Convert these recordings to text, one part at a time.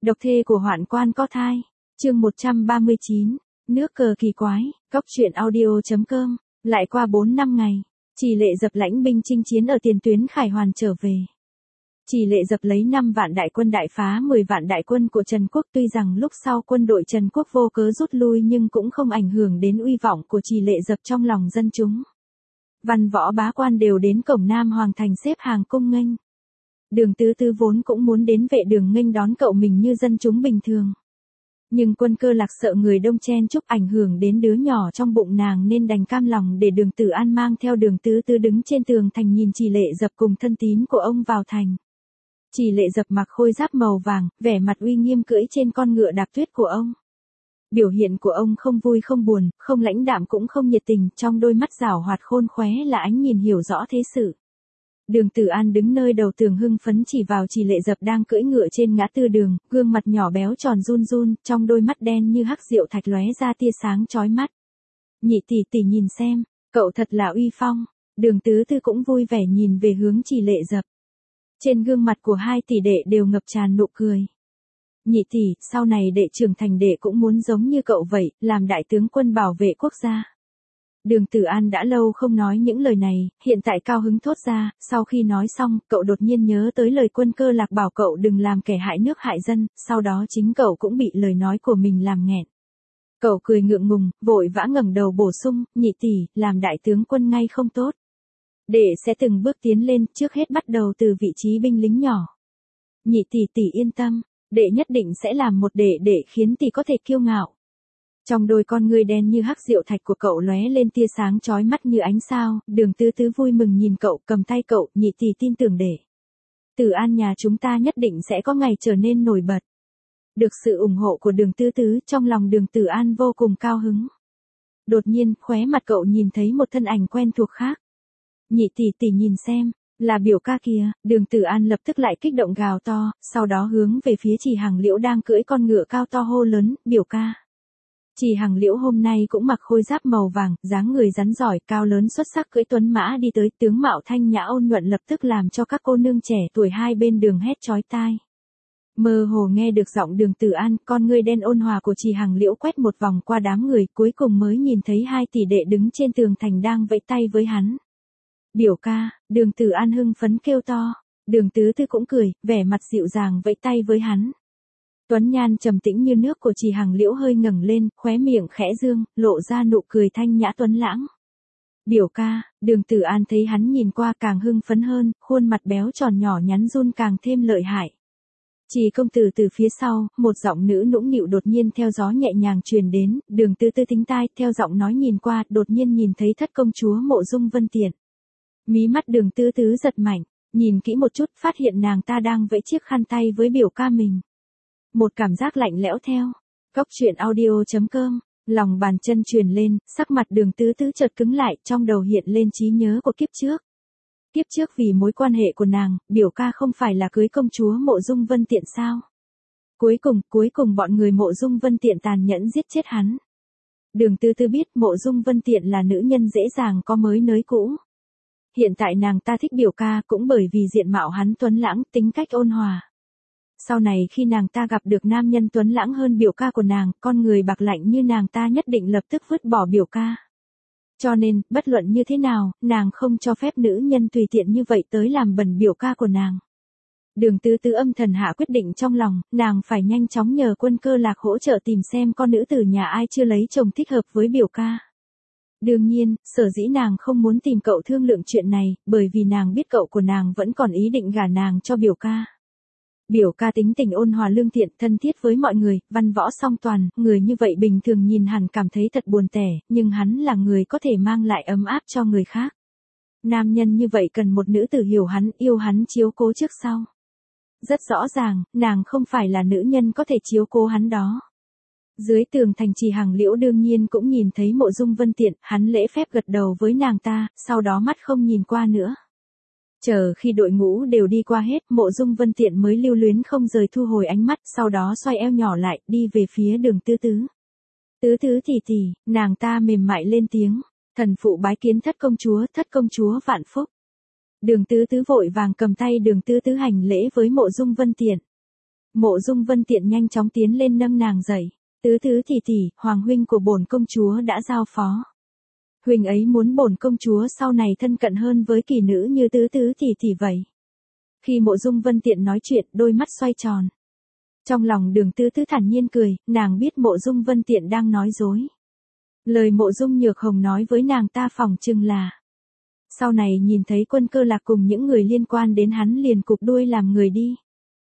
Độc thê của hoạn quan có thai. Chương 139. Nước cờ kỳ quái. Cóc truyện audio.com. Lại qua 4 năm ngày, Trì Lệ Dập lãnh binh chinh chiến ở tiền tuyến Khải Hoàn trở về. Trì Lệ Dập lấy 5 vạn đại quân đại phá 10 vạn đại quân của Trần Quốc, tuy rằng lúc sau quân đội Trần Quốc vô cớ rút lui nhưng cũng không ảnh hưởng đến uy vọng của Trì Lệ Dập trong lòng dân chúng. Văn võ bá quan đều đến cổng Nam Hoàng thành xếp hàng cung nghênh. Đường Tứ Tứ vốn cũng muốn đến vệ đường nghênh đón cậu mình như dân chúng bình thường. Nhưng Quân Cơ Lạc sợ người đông chen chúc ảnh hưởng đến đứa nhỏ trong bụng nàng nên đành cam lòng để Đường Tử An mang theo Đường Tứ Tứ đứng trên tường thành nhìn Trì Lệ Dập cùng thân tín của ông vào thành. Trì Lệ Dập mặc khôi giáp màu vàng, vẻ mặt uy nghiêm cưỡi trên con ngựa đạp tuyết của ông. Biểu hiện của ông không vui không buồn, không lãnh đạm cũng không nhiệt tình, trong đôi mắt giảo hoạt khôn khóe là ánh nhìn hiểu rõ thế sự. Đường Tử An đứng nơi đầu tường hưng phấn chỉ vào Trì Lệ Dập đang cưỡi ngựa trên ngã tư đường, gương mặt nhỏ béo tròn run run, trong đôi mắt đen như hắc diệu thạch lóe ra tia sáng chói mắt. Nhị tỷ tỷ nhìn xem, cậu thật là uy phong. Đường Tứ Tứ cũng vui vẻ nhìn về hướng Trì Lệ Dập. Trên gương mặt của hai tỷ đệ đều ngập tràn nụ cười. Nhị tỷ, sau này đệ trưởng thành đệ cũng muốn giống như cậu vậy, làm đại tướng quân bảo vệ quốc gia. Đường Tử An đã lâu không nói những lời này, hiện tại cao hứng thốt ra, sau khi nói xong, cậu đột nhiên nhớ tới lời Quân Cơ Lạc bảo cậu đừng làm kẻ hại nước hại dân, sau đó chính cậu cũng bị lời nói của mình làm nghẹn. Cậu cười ngượng ngùng, vội vã ngẩng đầu bổ sung, nhị tỷ, làm đại tướng quân ngay không tốt. Đệ sẽ từng bước tiến lên, trước hết bắt đầu từ vị trí binh lính nhỏ. Nhị tỷ tỷ yên tâm, đệ nhất định sẽ làm một đệ khiến tỷ có thể kiêu ngạo. Trong đôi con ngươi đen như hắc diệu thạch của cậu lóe lên tia sáng chói mắt như ánh sao, Đường Tứ Tứ vui mừng nhìn cậu, cầm tay cậu, nhị tỷ tin tưởng đệ. Tử An nhà chúng ta nhất định sẽ có ngày trở nên nổi bật. Được sự ủng hộ của Đường Tứ Tứ, trong lòng Đường Tử An vô cùng cao hứng. Đột nhiên, khóe mặt cậu nhìn thấy một thân ảnh quen thuộc khác. Nhị tỷ tỷ nhìn xem, là biểu ca kìa. Đường Tử An lập tức lại kích động gào to, sau đó hướng về phía Trì Hằng Liễu đang cưỡi con ngựa cao to hô lớn, biểu ca. Trì Hằng Liễu hôm nay cũng mặc khôi giáp màu vàng, dáng người rắn giỏi, cao lớn xuất sắc cưỡi tuấn mã đi tới, tướng mạo thanh nhã ôn nhuận lập tức làm cho các cô nương trẻ tuổi hai bên đường hét chói tai. Mơ hồ nghe được giọng Đường Tử An, con ngươi đen ôn hòa của Trì Hằng Liễu quét một vòng qua đám người, cuối cùng mới nhìn thấy hai tỷ đệ đứng trên tường thành đang vẫy tay với hắn. Biểu ca, Đường Tử An hưng phấn kêu to. Đường Tứ Tứ cũng cười, vẻ mặt dịu dàng vẫy tay với hắn. Tuấn nhan trầm tĩnh như nước của Trì Hằng Liễu hơi ngẩng lên, khóe miệng khẽ dương, lộ ra nụ cười thanh nhã tuấn lãng. Biểu ca, Đường Tử An thấy hắn nhìn qua càng hưng phấn hơn, khuôn mặt béo tròn nhỏ nhắn run càng thêm lợi hại. Trì công tử từ phía sau, một giọng nữ nũng nịu đột nhiên theo gió nhẹ nhàng truyền đến, Đường Tứ Tứ thính tai, theo giọng nói nhìn qua, đột nhiên nhìn thấy thất công chúa Mộ Dung Vân Tiện. Mí mắt Đường Tứ Tứ giật mạnh, nhìn kỹ một chút, phát hiện nàng ta đang vẫy chiếc khăn tay với biểu ca mình. Một cảm giác lạnh lẽo theo. Cóc truyện audio.com. Lòng bàn chân truyền lên, sắc mặt Đường Tứ Tứ chợt cứng lại, trong đầu hiện lên trí nhớ của kiếp trước. Kiếp trước vì mối quan hệ của nàng, biểu ca không phải là cưới công chúa Mộ Dung Vân Tiện sao? Cuối cùng bọn người Mộ Dung Vân Tiện tàn nhẫn giết chết hắn. Đường Tứ Tứ biết Mộ Dung Vân Tiện là nữ nhân dễ dàng có mới nới cũ. Hiện tại nàng ta thích biểu ca cũng bởi vì diện mạo hắn tuấn lãng, tính cách ôn hòa. Sau này khi nàng ta gặp được nam nhân tuấn lãng hơn biểu ca của nàng, con người bạc lạnh như nàng ta nhất định lập tức vứt bỏ biểu ca. Cho nên, bất luận như thế nào, nàng không cho phép nữ nhân tùy tiện như vậy tới làm bẩn biểu ca của nàng. Đường Tứ Tứ âm thầm hạ quyết định trong lòng, nàng phải nhanh chóng nhờ Quân Cơ Lạc hỗ trợ tìm xem con nữ tử nhà ai chưa lấy chồng thích hợp với biểu ca. Đương nhiên, sở dĩ nàng không muốn tìm cậu thương lượng chuyện này, bởi vì nàng biết cậu của nàng vẫn còn ý định gả nàng cho biểu ca. Biểu ca tính tình ôn hòa lương thiện, thân thiết với mọi người, văn võ song toàn, người như vậy bình thường nhìn hẳn cảm thấy thật buồn tẻ, nhưng hắn là người có thể mang lại ấm áp cho người khác. Nam nhân như vậy cần một nữ tử hiểu hắn, yêu hắn chiếu cố trước sau. Rất rõ ràng, nàng không phải là nữ nhân có thể chiếu cố hắn đó. Dưới tường thành Trì Hằng Liễu đương nhiên cũng nhìn thấy Mộ Dung Vân Tiện, hắn lễ phép gật đầu với nàng ta, sau đó mắt không nhìn qua nữa. Chờ khi đội ngũ đều đi qua hết, Mộ Dung Vân Tiện mới lưu luyến không rời thu hồi ánh mắt, sau đó xoay eo nhỏ lại, đi về phía Đường Tứ Tứ. Tứ Tứ tỷ tỷ, nàng ta mềm mại lên tiếng, thần phụ bái kiến thất công chúa vạn phúc. Đường Tứ Tứ vội vàng cầm tay Đường Tứ Tứ hành lễ với Mộ Dung Vân Tiện. Mộ Dung Vân Tiện nhanh chóng tiến lên nâng nàng dậy. Tứ tứ tỷ tỷ, hoàng huynh của bổn công chúa đã giao phó. Huynh ấy muốn bổn công chúa sau này thân cận hơn với kỳ nữ như tứ tứ tỷ tỷ vậy. Khi Mộ Dung Vân Tiện nói chuyện, đôi mắt xoay tròn. Trong lòng Đường Tứ Tứ thản nhiên cười, nàng biết Mộ Dung Vân Tiện đang nói dối. Lời Mộ Dung Nhược Hồng nói với nàng ta phỏng chừng là sau này nhìn thấy Quân Cơ Lạc cùng những người liên quan đến hắn liền cụp đuôi làm người đi.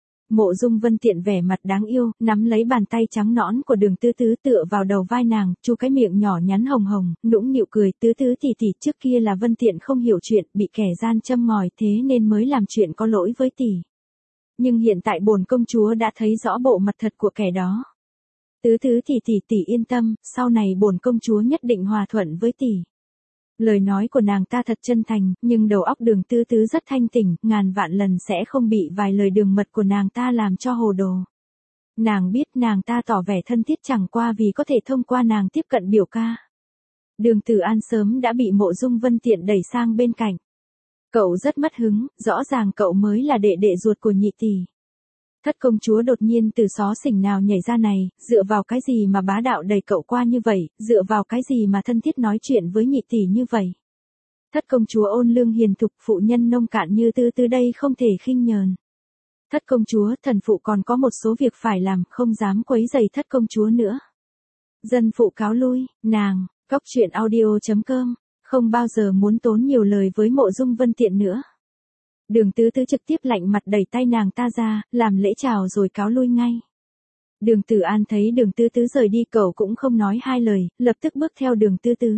Mộ Dung Vân Tiện vẻ mặt đáng yêu, nắm lấy bàn tay trắng nõn của Đường Tứ Tứ tựa vào đầu vai nàng, chu cái miệng nhỏ nhắn hồng hồng, nũng nịu cười, Tứ Tứ tỷ tỷ, trước kia là Vân Tiện không hiểu chuyện, bị kẻ gian châm ngòi thế nên mới làm chuyện có lỗi với tỷ. Nhưng hiện tại bổn công chúa đã thấy rõ bộ mặt thật của kẻ đó. Tứ Tứ tỷ tỷ, tỷ yên tâm, sau này bổn công chúa nhất định hòa thuận với tỷ. Lời nói của nàng ta thật chân thành, nhưng đầu óc Đường Tứ Tứ rất thanh tỉnh, ngàn vạn lần sẽ không bị vài lời đường mật của nàng ta làm cho hồ đồ. Nàng biết nàng ta tỏ vẻ thân thiết chẳng qua vì có thể thông qua nàng tiếp cận biểu ca. Đường Tử An sớm đã bị Mộ Dung Vân Tiện đẩy sang bên cạnh. Cậu rất mất hứng, rõ ràng cậu mới là đệ đệ ruột của nhị tỷ. Thất công chúa đột nhiên từ xó xỉnh nào nhảy ra này, dựa vào cái gì mà bá đạo đẩy cậu qua như vậy, dựa vào cái gì mà thân thiết nói chuyện với nhị tỷ như vậy. Thất công chúa ôn lương hiền thục, phụ nhân nông cạn như Tứ Tứ đây không thể khinh nhờn. Thất công chúa, thần phụ còn có một số việc phải làm, không dám quấy rầy thất công chúa nữa. Dân phụ cáo lui, nàng, Cóc Truyện Audio.com, không bao giờ muốn tốn nhiều lời với Mộ Dung Vân Tiện nữa. Đường Tứ Tứ trực tiếp lạnh mặt đẩy tay nàng ta ra, làm lễ chào rồi cáo lui ngay. Đường Tử An thấy Đường Tứ Tứ rời đi, cậu cũng không nói hai lời, lập tức bước theo Đường Tứ Tứ.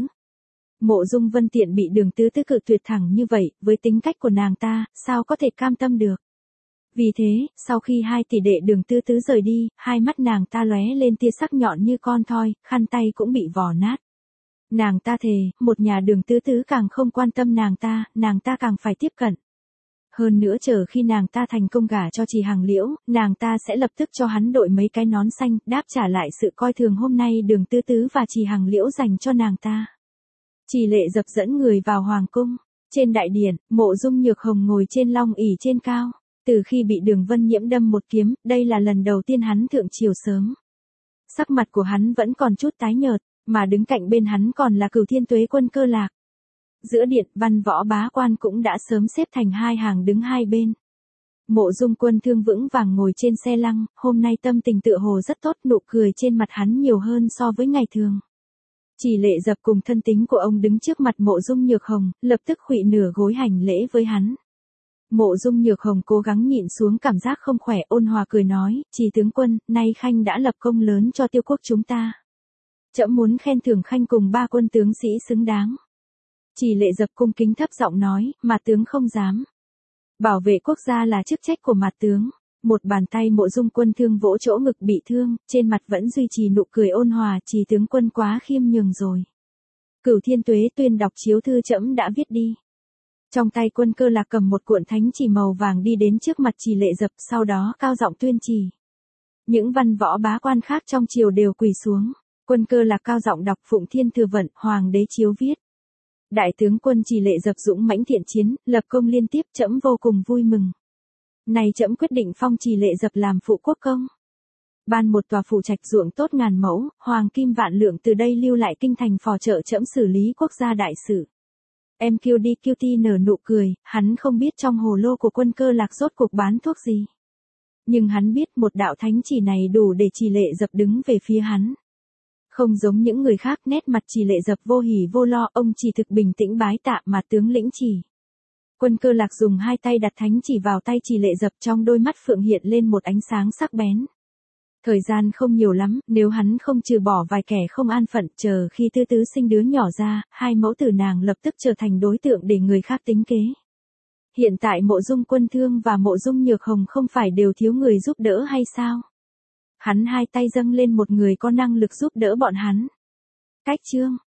Mộ Dung Vân Tiện bị Đường Tứ Tứ cự tuyệt thẳng như vậy, với tính cách của nàng ta, sao có thể cam tâm được. Vì thế, sau khi hai tỷ đệ Đường Tứ Tứ rời đi, hai mắt nàng ta lóe lên tia sắc nhọn như con thoi, khăn tay cũng bị vò nát. Nàng ta thề, một nhà Đường Tứ Tứ càng không quan tâm nàng ta càng phải tiếp cận. Hơn nữa chờ khi nàng ta thành công gả cho Trì Hằng Liễu, nàng ta sẽ lập tức cho hắn đội mấy cái nón xanh, đáp trả lại sự coi thường hôm nay Đường Tứ Tứ và Trì Hằng Liễu dành cho nàng ta. Trì Lệ Dập dẫn người vào hoàng cung. Trên đại điện, Mộ Dung Nhược Hồng ngồi trên long ỷ trên cao. Từ khi bị Đường Vân Nhiễm đâm một kiếm, đây là lần đầu tiên hắn thượng triều sớm. Sắc mặt của hắn vẫn còn chút tái nhợt, mà đứng cạnh bên hắn còn là Cửu Thiên Tuế Quân Cơ Lạc. Giữa điện, văn võ bá quan cũng đã sớm xếp thành hai hàng đứng hai bên. Mộ Dung Quân Thương vững vàng ngồi trên xe lăng, hôm nay tâm tình tựa hồ rất tốt, nụ cười trên mặt hắn nhiều hơn so với ngày thường. Trì Lệ Dập cùng thân tín của ông đứng trước mặt Mộ Dung Nhược Hồng, lập tức khuỵu nửa gối hành lễ với hắn. Mộ Dung Nhược Hồng cố gắng nhịn xuống cảm giác không khỏe, ôn hòa cười nói, Trì tướng quân, nay Khanh đã lập công lớn cho Tiêu quốc chúng ta. Trẫm muốn khen thưởng Khanh cùng 3 quân tướng sĩ xứng đáng. Trì Lệ Dập cung kính thấp giọng nói, mà tướng không dám. Bảo vệ quốc gia là chức trách của mặt tướng. Một bàn tay Mộ Dung Quân Thương vỗ chỗ ngực bị thương, trên mặt vẫn duy trì nụ cười ôn hòa, Trì tướng quân quá khiêm nhường rồi. Cửu Thiên Tuế tuyên đọc chiếu thư trẫm đã viết đi. Trong tay Quân Cơ Lạc cầm một cuộn thánh chỉ màu vàng đi đến trước mặt Trì Lệ Dập, sau đó cao giọng tuyên chỉ. Những văn võ bá quan khác trong triều đều quỳ xuống. Quân Cơ Lạc cao giọng đọc Phụng Thiên Thừa Vận, hoàng đế chiếu viết. Đại tướng quân Trì Lệ Dập dũng mãnh thiện chiến, lập công liên tiếp, trẫm vô cùng vui mừng. Này trẫm quyết định phong Trì Lệ Dập làm phụ quốc công. Ban một tòa phủ trạch ruộng tốt ngàn mẫu, hoàng kim vạn lượng từ đây lưu lại kinh thành phò trợ trẫm xử lý quốc gia đại sự. MQD nở nụ cười, hắn không biết trong hồ lô của Quân Cơ Lạc rốt cuộc bán thuốc gì. Nhưng hắn biết một đạo thánh chỉ này đủ để Trì Lệ Dập đứng về phía hắn. Không giống những người khác, nét mặt Trì Lệ Dập vô hỉ vô lo, ông chỉ thực bình tĩnh bái tạ mà tướng lĩnh chỉ. Quân Cơ Lạc dùng hai tay đặt thánh chỉ vào tay Trì Lệ Dập, trong đôi mắt phượng hiện lên một ánh sáng sắc bén. Thời gian không nhiều lắm, nếu hắn không trừ bỏ vài kẻ không an phận, chờ khi Tứ Tứ sinh đứa nhỏ ra, hai mẫu tử nàng lập tức trở thành đối tượng để người khác tính kế. Hiện tại Mộ Dung Quân Thương và Mộ Dung Nhược Hồng không phải đều thiếu người giúp đỡ hay sao? Hắn hai tay dâng lên một người có năng lực giúp đỡ bọn hắn. Cách chương